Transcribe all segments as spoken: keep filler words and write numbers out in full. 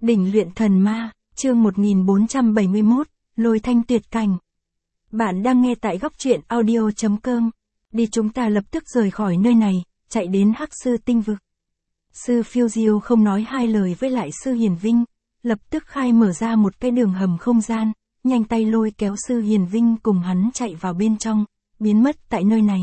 Đỉnh luyện thần ma, chương một nghìn bốn trăm bảy mươi mốt, lôi thanh tuyệt cảnh. Bạn đang nghe tại góc truyện audio chấm com. Đi chúng ta lập tức rời khỏi nơi này, chạy đến Hắc Sư Tinh Vực. Sư Phiêu Diêu không nói hai lời với lại Sư Hiền Vinh, lập tức khai mở ra một cái đường hầm không gian, nhanh tay lôi kéo Sư Hiền Vinh cùng hắn chạy vào bên trong, biến mất tại nơi này.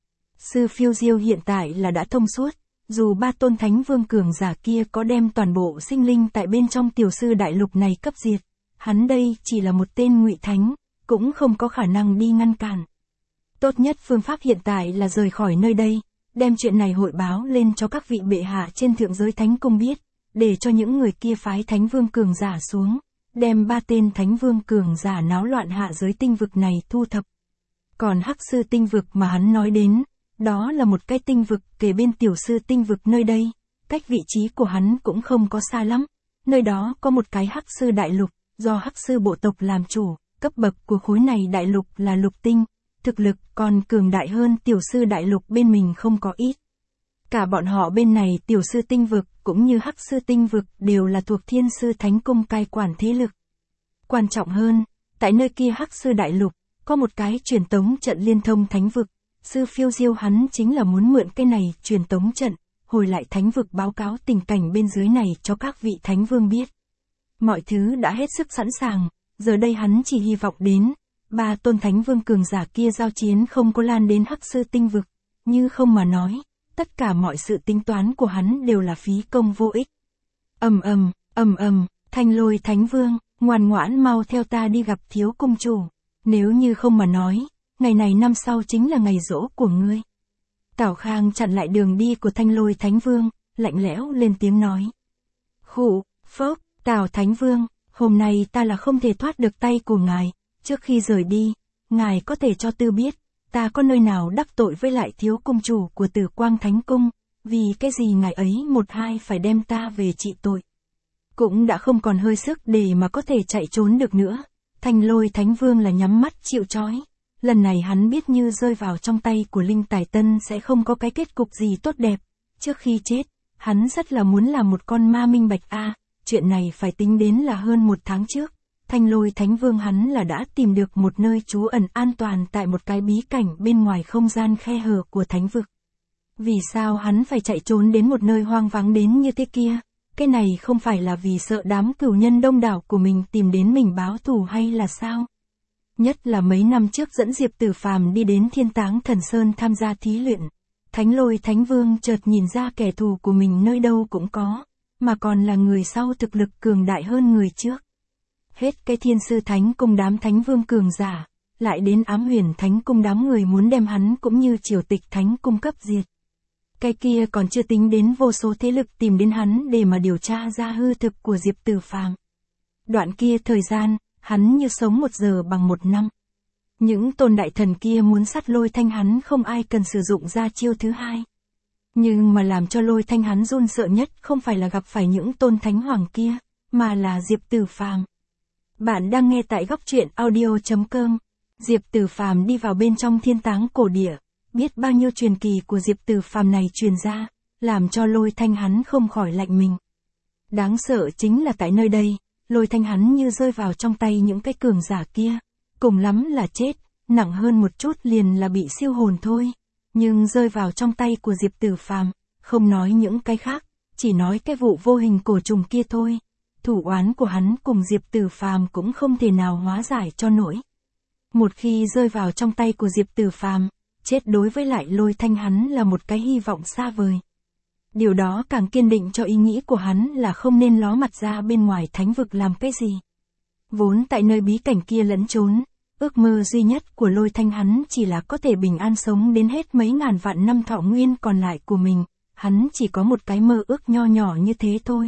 Sư Phiêu Diêu hiện tại là đã thông suốt, dù ba tôn thánh vương cường giả kia có đem toàn bộ sinh linh tại bên trong tiểu sư đại lục này cấp diệt, hắn đây chỉ là một tên ngụy thánh, cũng không có khả năng đi ngăn cản. Tốt nhất phương pháp hiện tại là rời khỏi nơi đây, đem chuyện này hội báo lên cho các vị bệ hạ trên thượng giới thánh cung biết, để cho những người kia phái thánh vương cường giả xuống, đem ba tên thánh vương cường giả náo loạn hạ giới tinh vực này thu thập. Còn Hắc Sư Tinh Vực mà hắn nói đến, đó là một cái tinh vực kề bên tiểu sư tinh vực nơi đây, cách vị trí của hắn cũng không có xa lắm, nơi đó có một cái Hắc Sư đại lục, do Hắc Sư bộ tộc làm chủ, cấp bậc của khối này đại lục là lục tinh, thực lực còn cường đại hơn tiểu sư đại lục bên mình không có ít. Cả bọn họ bên này tiểu sư tinh vực cũng như Hắc Sư tinh vực đều là thuộc Thiên Sư Thánh Cung cai quản thế lực. Quan trọng hơn, tại nơi kia Hắc Sư đại lục, có một cái truyền tống trận liên thông thánh vực. Sư Phiêu Diêu hắn chính là muốn mượn cái này truyền tống trận, hồi lại thánh vực báo cáo tình cảnh bên dưới này cho các vị thánh vương biết. Mọi thứ đã hết sức sẵn sàng, giờ đây hắn chỉ hy vọng đến, ba tôn thánh vương cường giả kia giao chiến không có lan đến Hắc Sư tinh vực, như không mà nói, tất cả mọi sự tính toán của hắn đều là phí công vô ích. Ầm ầm, ầm ầm, Thanh Lôi Thánh Vương, ngoan ngoãn mau theo ta đi gặp thiếu cung chủ, nếu như không mà nói, ngày này năm sau chính là ngày giỗ của ngươi. Tảo Khang chặn lại đường đi của Thanh Lôi Thánh Vương, lạnh lẽo lên tiếng nói. Khụ, phốc, Tảo Thánh Vương, hôm nay ta là không thể thoát được tay của ngài, trước khi rời đi, ngài có thể cho tư biết, ta có nơi nào đắc tội với lại thiếu cung chủ của Tử Quang Thánh Cung, vì cái gì ngài ấy một hai phải đem ta về trị tội. Cũng đã không còn hơi sức để mà có thể chạy trốn được nữa, Thanh Lôi Thánh Vương là nhắm mắt chịu trói. Lần này hắn biết như rơi vào trong tay của Linh Tài Tân sẽ không có cái kết cục gì tốt đẹp. Trước khi chết, hắn rất là muốn làm một con ma minh bạch a. Chuyện này phải tính đến là hơn một tháng trước. Thanh Lôi Thánh Vương hắn là đã tìm được một nơi trú ẩn an toàn tại một cái bí cảnh bên ngoài không gian khe hở của thánh vực. Vì sao hắn phải chạy trốn đến một nơi hoang vắng đến như thế kia? Cái này không phải là vì sợ đám cửu nhân đông đảo của mình tìm đến mình báo thù hay là sao? Nhất là mấy năm trước dẫn Diệp Tử Phàm đi đến Thiên Táng Thần Sơn tham gia thí luyện. Thánh Lôi Thánh Vương chợt nhìn ra kẻ thù của mình nơi đâu cũng có, mà còn là người sau thực lực cường đại hơn người trước. Hết cái Thiên Sư Thánh Cung đám Thánh Vương cường giả, lại đến Ám Huyền Thánh Cung đám người muốn đem hắn cũng như Triều Tịch Thánh Cung cấp diệt. Cái kia còn chưa tính đến vô số thế lực tìm đến hắn để mà điều tra ra hư thực của Diệp Tử Phàm. Đoạn kia thời gian, hắn như sống một giờ bằng một năm. Những tôn đại thần kia muốn sát Lôi Thanh hắn không ai cần sử dụng ra chiêu thứ hai. Nhưng mà làm cho Lôi Thanh hắn run sợ nhất không phải là gặp phải những tôn thánh hoàng kia, mà là Diệp Tử Phàm. Bạn đang nghe tại góc truyện audio chấm com. Diệp Tử Phàm đi vào bên trong thiên táng cổ địa, biết bao nhiêu truyền kỳ của Diệp Tử Phàm này truyền ra, làm cho Lôi Thanh hắn không khỏi lạnh mình. Đáng sợ chính là tại nơi đây, Lôi Thanh hắn như rơi vào trong tay những cái cường giả kia, cùng lắm là chết, nặng hơn một chút liền là bị siêu hồn thôi, nhưng rơi vào trong tay của Diệp Tử Phàm, không nói những cái khác, chỉ nói cái vụ vô hình cổ trùng kia thôi, thủ oán của hắn cùng Diệp Tử Phàm cũng không thể nào hóa giải cho nổi. Một khi rơi vào trong tay của Diệp Tử Phàm, chết đối với lại Lôi Thanh hắn là một cái hy vọng xa vời. Điều đó càng kiên định cho ý nghĩ của hắn là không nên ló mặt ra bên ngoài thánh vực làm cái gì. Vốn tại nơi bí cảnh kia lẫn trốn, ước mơ duy nhất của Lôi Thanh hắn chỉ là có thể bình an sống đến hết mấy ngàn vạn năm thọ nguyên còn lại của mình, hắn chỉ có một cái mơ ước nho nhỏ như thế thôi.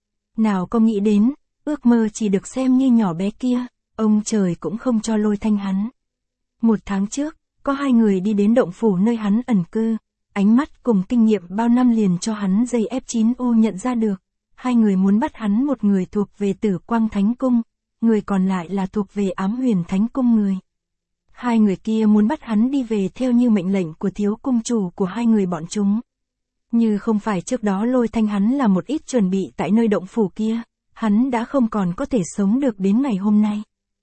Nào có nghĩ đến, ước mơ chỉ được xem như nhỏ bé kia, ông trời cũng không cho Lôi Thanh hắn. Một tháng trước, có hai người đi đến động phủ nơi hắn ẩn cư. Ánh mắt cùng kinh nghiệm bao năm liền cho hắn dây ép chín ô nhận ra được, hai người muốn bắt hắn, một người thuộc về Tử Quang Thánh Cung, người còn lại là thuộc về Ám Huyền Thánh Cung người. Hai người kia muốn bắt hắn đi về theo như mệnh lệnh của thiếu cung chủ của hai người bọn chúng. Như không phải trước đó Lôi Thanh hắn là một ít chuẩn bị tại nơi động phủ kia, hắn đã không còn có thể sống được đến ngày hôm nay.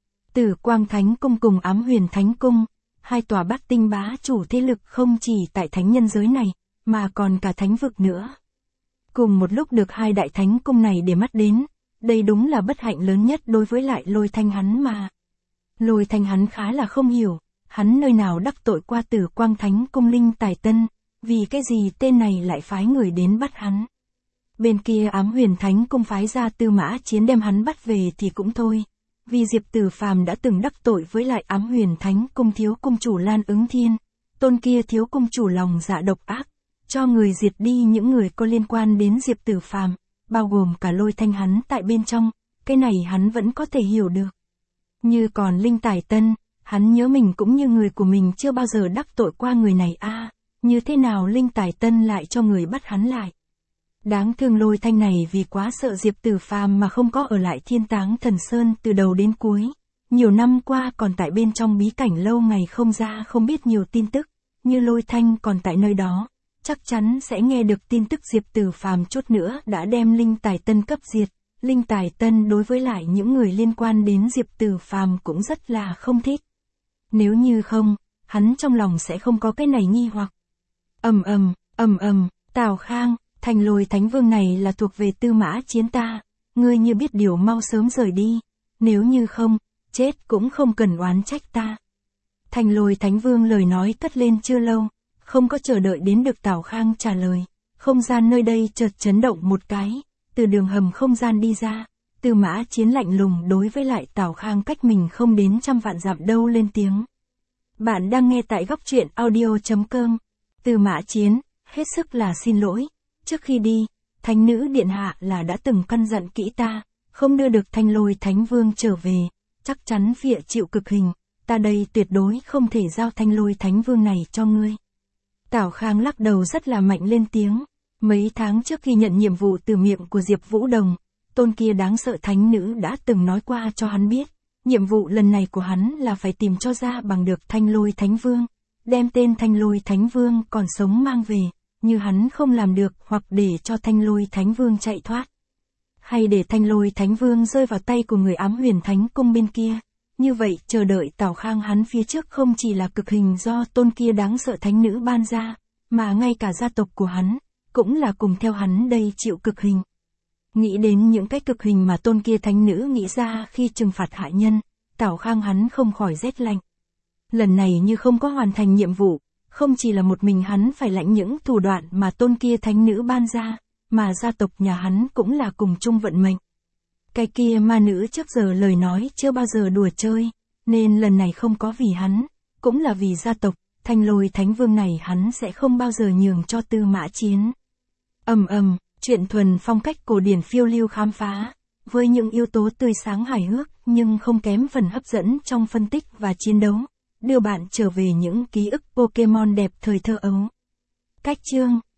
Tử Quang Thánh Cung cùng Ám Huyền Thánh Cung, hai tòa bát tinh bá chủ thế lực không chỉ tại thánh nhân giới này, mà còn cả thánh vực nữa. Cùng một lúc được hai đại thánh cung này để mắt đến, đây đúng là bất hạnh lớn nhất đối với lại Lôi Thanh hắn mà. Lôi Thanh hắn khá là không hiểu, hắn nơi nào đắc tội qua Tử Quang Thánh Cung Linh Tài Tân, vì cái gì tên này lại phái người đến bắt hắn. Bên kia Ám Huyền Thánh Cung phái ra Tư Mã Chiến đem hắn bắt về thì cũng thôi, vì Diệp Tử Phàm đã từng đắc tội với lại Ám Huyền Thánh Cung thiếu cung chủ Lan Ứng Thiên, tôn kia thiếu cung chủ lòng dạ độc ác, cho người diệt đi những người có liên quan đến Diệp Tử Phàm, bao gồm cả Lôi Thanh hắn tại bên trong, cái này hắn vẫn có thể hiểu được. Như còn Linh Tài Tân, hắn nhớ mình cũng như người của mình chưa bao giờ đắc tội qua người này a, à, như thế nào Linh Tài Tân lại cho người bắt hắn lại. Đáng thương Lôi Thanh này vì quá sợ Diệp Tử Phàm mà không có ở lại Thiên Táng Thần Sơn từ đầu đến cuối, nhiều năm qua còn tại bên trong bí cảnh lâu ngày không ra không biết nhiều tin tức, như Lôi Thanh còn tại nơi đó, chắc chắn sẽ nghe được tin tức Diệp Tử Phàm chút nữa đã đem Linh Tài Tân cấp diệt. Linh Tài Tân đối với lại những người liên quan đến Diệp Tử Phàm cũng rất là không thích. Nếu như không, hắn trong lòng sẽ không có cái này nghi hoặc. Ầm ầm, ầm ầm, Tào Khang, Thành Lôi Thánh Vương này là thuộc về Tư Mã Chiến ta, ngươi như biết điều mau sớm rời đi, nếu như không, chết cũng không cần oán trách ta. Thành Lôi Thánh Vương lời nói cất lên chưa lâu, không có chờ đợi đến được Tào Khang trả lời, không gian nơi đây chợt chấn động một cái, từ đường hầm không gian đi ra, Tư Mã Chiến lạnh lùng đối với lại Tào Khang cách mình không đến trăm vạn dặm đâu lên tiếng. Bạn đang nghe tại góc truyện audio chấm com. Tư Mã Chiến, hết sức là xin lỗi, trước khi đi, Thánh nữ điện hạ là đã từng căn dặn kỹ ta, không đưa được Thanh Lôi Thánh Vương trở về, chắc chắn phịa chịu cực hình, ta đây tuyệt đối không thể giao Thanh Lôi Thánh Vương này cho ngươi. Tào Khang lắc đầu rất là mạnh lên tiếng. Mấy tháng trước khi nhận nhiệm vụ từ miệng của Diệp Vũ Đồng, tôn kia đáng sợ thánh nữ đã từng nói qua cho hắn biết, nhiệm vụ lần này của hắn là phải tìm cho ra bằng được Thanh Lôi Thánh Vương, đem tên Thanh Lôi Thánh Vương còn sống mang về, như hắn không làm được hoặc để cho Thanh Lôi Thánh Vương chạy thoát. Hay để Thanh Lôi Thánh Vương rơi vào tay của người Ám Huyền Thánh Cung bên kia, như vậy chờ đợi Tào Khang hắn phía trước không chỉ là cực hình do tôn kia đáng sợ thánh nữ ban ra, mà ngay cả gia tộc của hắn cũng là cùng theo hắn đây chịu cực hình. Nghĩ đến những cái cực hình mà tôn kia thánh nữ nghĩ ra khi trừng phạt hạ nhân, Tào Khang hắn không khỏi rét lạnh. Lần này như không có hoàn thành nhiệm vụ, không chỉ là một mình hắn phải lãnh những thủ đoạn mà tôn kia thánh nữ ban ra, mà gia tộc nhà hắn cũng là cùng chung vận mệnh. Cái kia ma nữ trước giờ lời nói chưa bao giờ đùa chơi, nên lần này không có vì hắn, cũng là vì gia tộc, Thanh Lôi Thánh Vương này hắn sẽ không bao giờ nhường cho Tư Mã Chiến. Ầm ầm, truyện thuần phong cách cổ điển phiêu lưu khám phá, với những yếu tố tươi sáng hài hước nhưng không kém phần hấp dẫn trong phân tích và chiến đấu, đưa bạn trở về những ký ức Pokemon đẹp thời thơ ấu. Cách chương